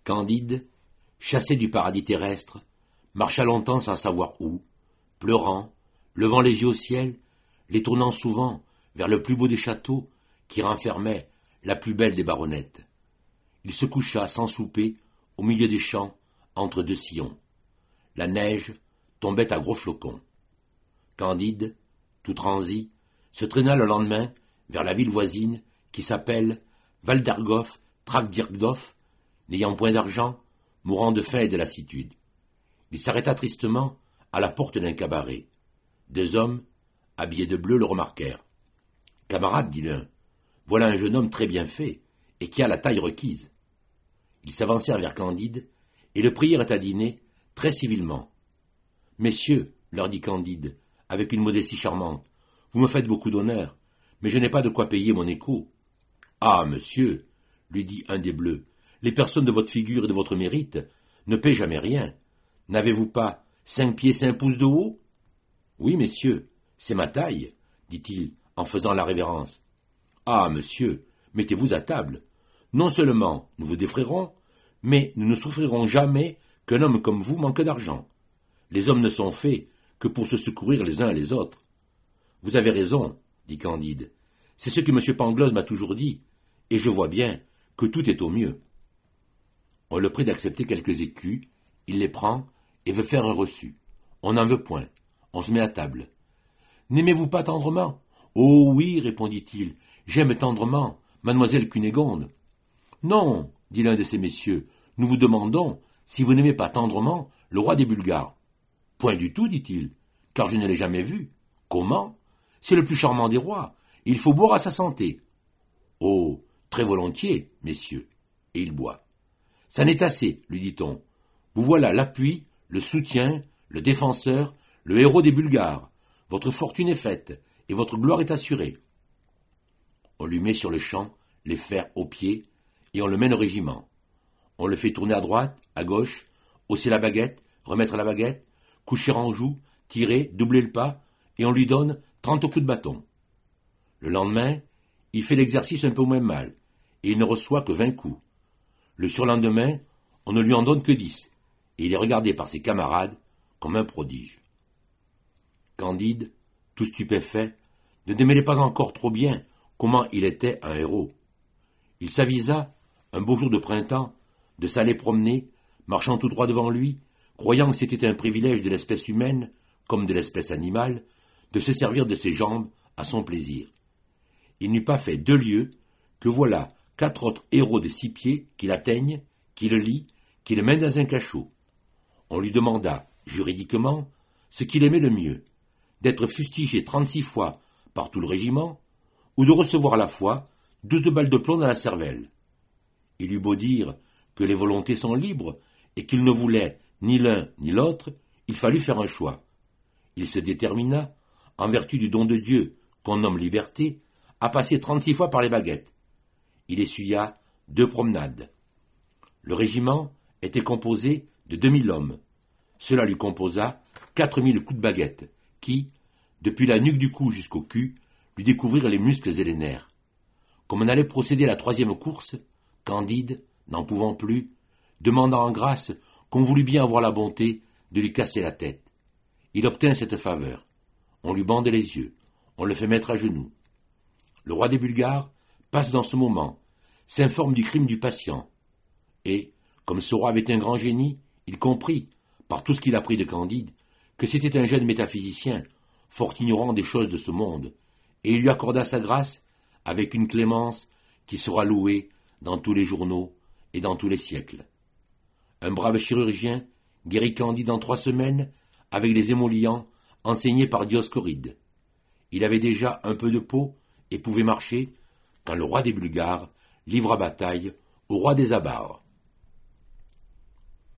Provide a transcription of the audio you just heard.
Candide, chassé du paradis terrestre, marcha longtemps sans savoir où, pleurant, levant les yeux au ciel, les tournant souvent vers le plus beau des châteaux qui renfermait la plus belle des baronnettes. Il se coucha sans souper au milieu des champs entre deux sillons. La neige tombait à gros flocons. Candide, tout transi, se traîna le lendemain vers la ville voisine qui s'appelle Valdergoff Tragdirgdoff, n'ayant point d'argent, mourant de faim et de lassitude. Il s'arrêta tristement à la porte d'un cabaret. Deux hommes, habillés de bleu, le remarquèrent. « Camarade, dit l'un, voilà un jeune homme très bien fait, et qui a la taille requise. » Ils s'avancèrent vers Candide, et le prièrent à dîner, très civilement. « Messieurs, leur dit Candide, avec une modestie charmante, vous me faites beaucoup d'honneur, mais je n'ai pas de quoi payer mon écho. »« Ah, monsieur, lui dit un des bleus, les personnes de votre figure et de votre mérite ne paient jamais rien. N'avez-vous pas 5 pieds 5 pouces de haut? »« Oui, messieurs, c'est ma taille, dit-il en faisant la révérence. »« Ah, monsieur, mettez-vous à table. Non seulement nous vous défrayerons, mais nous ne souffrirons jamais qu'un homme comme vous manque d'argent. Les hommes ne sont faits que pour se secourir les uns les autres. »« Vous avez raison, dit Candide. C'est ce que M. Pangloss m'a toujours dit, et je vois bien que tout est au mieux. » On le prie d'accepter quelques écus, il les prend et veut faire un reçu. On n'en veut point. On se met à table. « N'aimez-vous pas tendrement ?»« Oh oui, répondit-il, j'aime tendrement, mademoiselle Cunégonde. »« Non, dit l'un de ces messieurs, nous vous demandons si vous n'aimez pas tendrement le roi des Bulgares. »« Point du tout, dit-il, car je ne l'ai jamais vu. »« Comment ? C'est le plus charmant des rois. Il faut boire à sa santé. »« Oh, très volontiers, messieurs. » Et il boit. « Ça n'est assez, lui dit-on. Vous voilà l'appui, le soutien, le défenseur, le héros des Bulgares. Votre fortune est faite, et votre gloire est assurée. » On lui met sur le champ les fers aux pieds, et on le mène au régiment. On le fait tourner à droite, à gauche, hausser la baguette, remettre la baguette, coucher en joue, tirer, doubler le pas, et on lui donne 30 coups de bâton. Le lendemain, il fait l'exercice un peu moins mal, et il ne reçoit que 20 coups. Le surlendemain, on ne lui en donne que 10, et il est regardé par ses camarades comme un prodige. Candide, tout stupéfait, ne démêlait pas encore trop bien comment il était un héros. Il s'avisa, un beau jour de printemps, de s'aller promener, marchant tout droit devant lui, croyant que c'était un privilège de l'espèce humaine, comme de l'espèce animale, de se servir de ses jambes à son plaisir. Il n'eut pas fait 2 lieues que voilà 4 autres héros de 6 pieds qui l'atteignent, qui le lient, qui le mènent dans un cachot. On lui demanda, juridiquement, ce qu'il aimait le mieux, d'être fustigé 36 fois par tout le régiment, ou de recevoir à la fois 12 balles de plomb dans la cervelle. Il eut beau dire que les volontés sont libres et qu'il ne voulait ni l'un ni l'autre, il fallut faire un choix. Il se détermina, en vertu du don de Dieu qu'on nomme liberté, à passer 36 fois par les baguettes. Il essuya 2 promenades. Le régiment était composé de 2000 hommes. Cela lui composa 4000 coups de baguette, qui, depuis la nuque du cou jusqu'au cul, lui découvrirent les muscles et les nerfs. Comme on allait procéder à la 3e course, Candide, n'en pouvant plus, demanda en grâce qu'on voulût bien avoir la bonté de lui casser la tête. Il obtint cette faveur. On lui bande les yeux, on le fait mettre à genoux. Le roi des Bulgares passe dans ce moment, s'informe du crime du patient, et, comme ce roi avait un grand génie, il comprit, par tout ce qu'il apprit de Candide, que c'était un jeune métaphysicien, fort ignorant des choses de ce monde, et il lui accorda sa grâce avec une clémence qui sera louée dans tous les journaux et dans tous les siècles. Un brave chirurgien guérit Candide en 3 semaines avec les émollients enseignés par Dioscoride. Il avait déjà un peu de peau et pouvait marcher quand le roi des Bulgares livra bataille au roi des Abares.